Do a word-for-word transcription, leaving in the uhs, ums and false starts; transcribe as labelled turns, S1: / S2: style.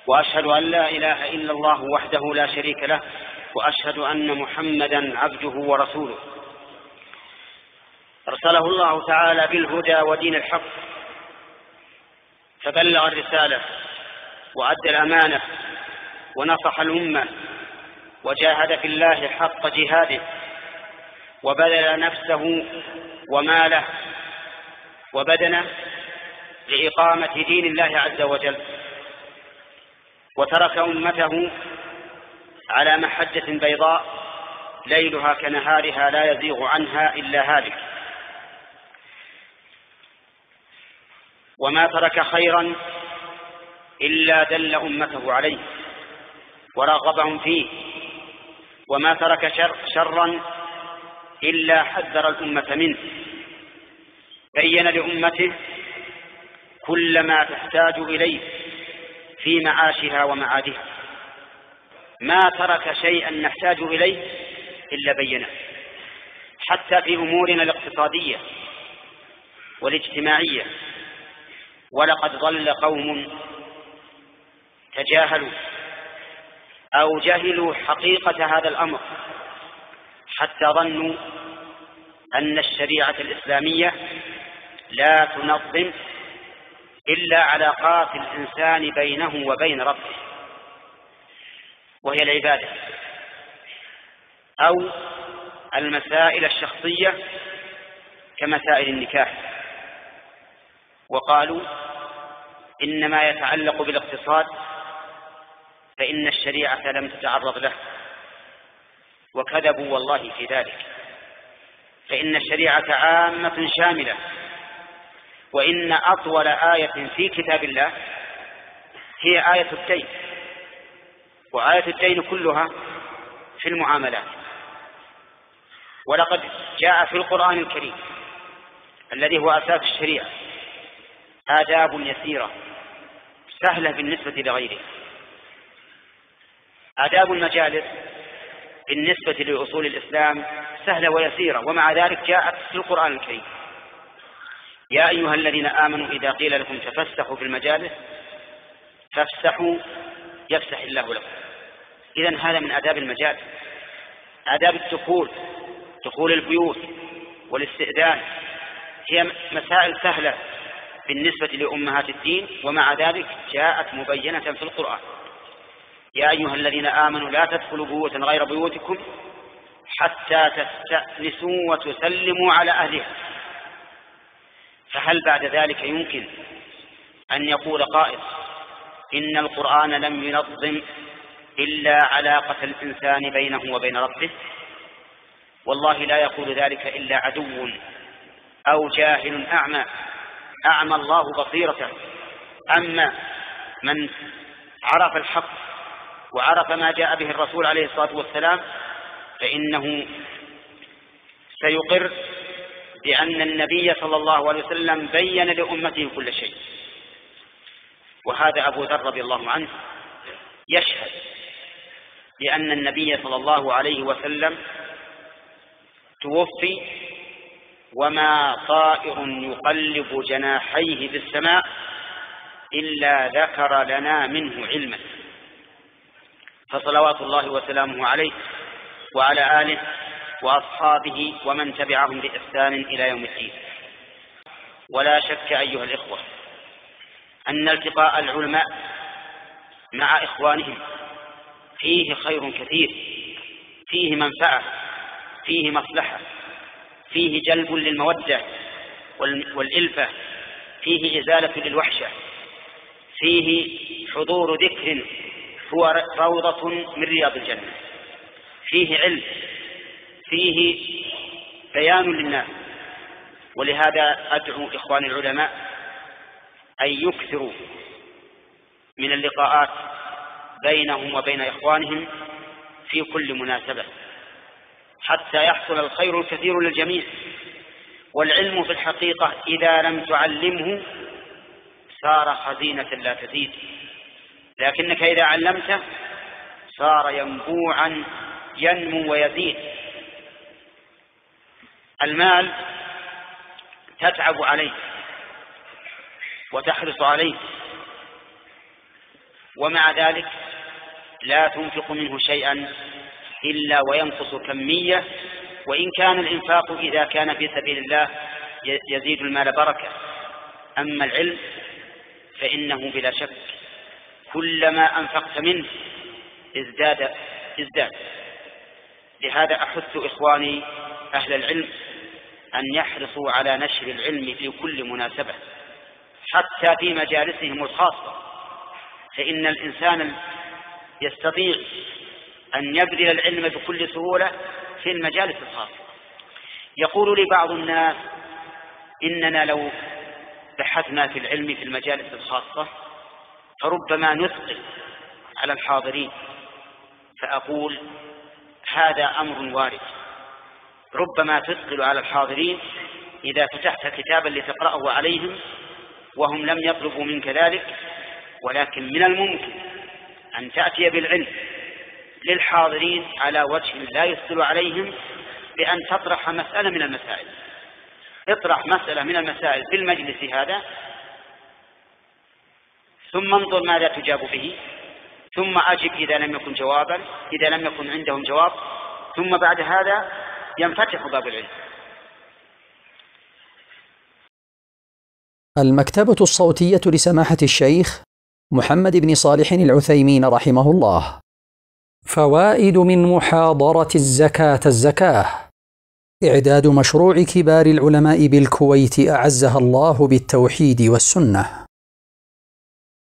S1: وأشهد أن لا إله إلا الله وحده لا شريك له، وأشهد أن محمدا عبده ورسوله، أرسله الله تعالى بالهدى ودين الحق، فبلغ الرسالة وأدى الأمانة ونصح الأمة، وجاهد في الله حق جهاده، وبذل نفسه وماله وبدنه لإقامة دين الله عز وجل، وترك أمته على محجة بيضاء ليلها كنهارها لا يزيغ عنها إلا هالك. وما ترك خيرا إلا دل أمته عليه ورغبهم فيه، وما ترك شر شرا إلا حذر الأمة منه، بين لأمته كل ما تحتاج إليه في معاشها ومعادها. ما ترك شيئا نحتاج إليه إلا بينه، حتى في أمورنا الاقتصادية والاجتماعية. ولقد ضل قوم تجاهلوا أو جهلوا حقيقة هذا الأمر، حتى ظنوا أن الشريعة الإسلامية لا تنظم إلا علاقات الإنسان بينه وبين ربه، وهي العبادة أو المسائل الشخصية كمسائل النكاح. وقالوا إن ما يتعلق بالاقتصاد فإن الشريعة لم تتعرض له، وكذبوا والله في ذلك، فإن الشريعة عامة شاملة، وإن أطول آية في كتاب الله هي آية الدين، وآية الدين كلها في المعاملات. ولقد جاء في القرآن الكريم الذي هو أساس الشريعة آداب يسيرة سهلة بالنسبة لغيره. آداب المجالس بالنسبة لأصول الإسلام سهلة ويسيرة، ومع ذلك جاءت في القرآن الكريم: يا أيها الذين آمنوا إذا قيل لكم تفسحوا في المجالس فافسحوا يفسح الله لكم. إذن هذا من آداب المجالس. آداب الدخول، دخول البيوت والاستئذان، هي مسائل سهلة بالنسبة لأمهات الدين، ومع ذلك جاءت مبينة في القرآن: يا أيها الذين آمنوا لا تدخلوا بيوتا غير بيوتكم حتى تستأنسوا وتسلموا على أهلها. فهل بعد ذلك يمكن أن يقول قائل إن القرآن لم ينظم إلا علاقة الإنسان بينه وبين ربه؟ والله لا يقول ذلك إلا عدو أو جاهل أعمى أعمى الله بصيرته. أما من عرف الحق وعرف ما جاء به الرسول عليه الصلاة والسلام فإنه سيقر بأن النبي صلى الله عليه وسلم بين لأمته كل شيء. وهذا أبو ذر رضي الله عنه يشهد بأن النبي صلى الله عليه وسلم توفي وما طائر يقلب جناحيه في السماء إلا ذكر لنا منه علما. فصلوات الله وسلامه عليه وعلى آله وأصحابه ومن تبعهم بإحسان إلى يوم الدين. ولا شك أيها الإخوة أن التقاء العلماء مع إخوانهم فيه خير كثير، فيه منفعة، فيه مصلحة، فيه جلب للمودة والإلفة، فيه إزالة للوحشة، فيه حضور ذكر هو روضة من رياض الجنة، فيه علم، فيه بيان للناس. ولهذا أدعو إخواني العلماء أن يكثروا من اللقاءات بينهم وبين إخوانهم في كل مناسبة حتى يحصل الخير الكثير للجميع. والعلم في الحقيقة إذا لم تعلمه صار خزينة لا تزيد، لكنك إذا علمته صار ينبوعا ينمو ويزيد. المال تتعب عليه وتحرص عليه ومع ذلك لا تنفق منه شيئا إلا وينقص كمية، وإن كان الإنفاق إذا كان في سبيل الله يزيد المال بركة. أما العلم فإنه بلا شك كلما أنفقت منه ازداد ازداد. لهذا أحث إخواني أهل العلم أن يحرصوا على نشر العلم في كل مناسبة، حتى في مجالسهم الخاصة، فإن الإنسان يستطيع أن يبذل العلم بكل سهولة في المجالس الخاصة. يقول لي بعض الناس إننا لو بحثنا في العلم في المجالس الخاصة فربما نثقل على الحاضرين، فأقول هذا أمر وارد، ربما تثقل على الحاضرين إذا فتحت كتابا لتقرأه عليهم وهم لم يطلبوا منك ذلك، ولكن من الممكن أن تأتي بالعلم للحاضرين على وجه لا يثقل عليهم بأن تطرح مسألة من المسائل. اطرح مسألة من المسائل في المجلس هذا، ثم انظر ماذا تجاب به، ثم أجب إذا لم يكن جوابا، إذا لم يكن عندهم جواب، ثم بعد هذا ينفتح باب العلم.
S2: المكتبة الصوتية لسماحة الشيخ محمد بن صالح العثيمين رحمه الله. فوائد من محاضرة الزكاة الزكاة: إعداد مشروع كبار العلماء بالكويت أعزها الله بالتوحيد والسنة.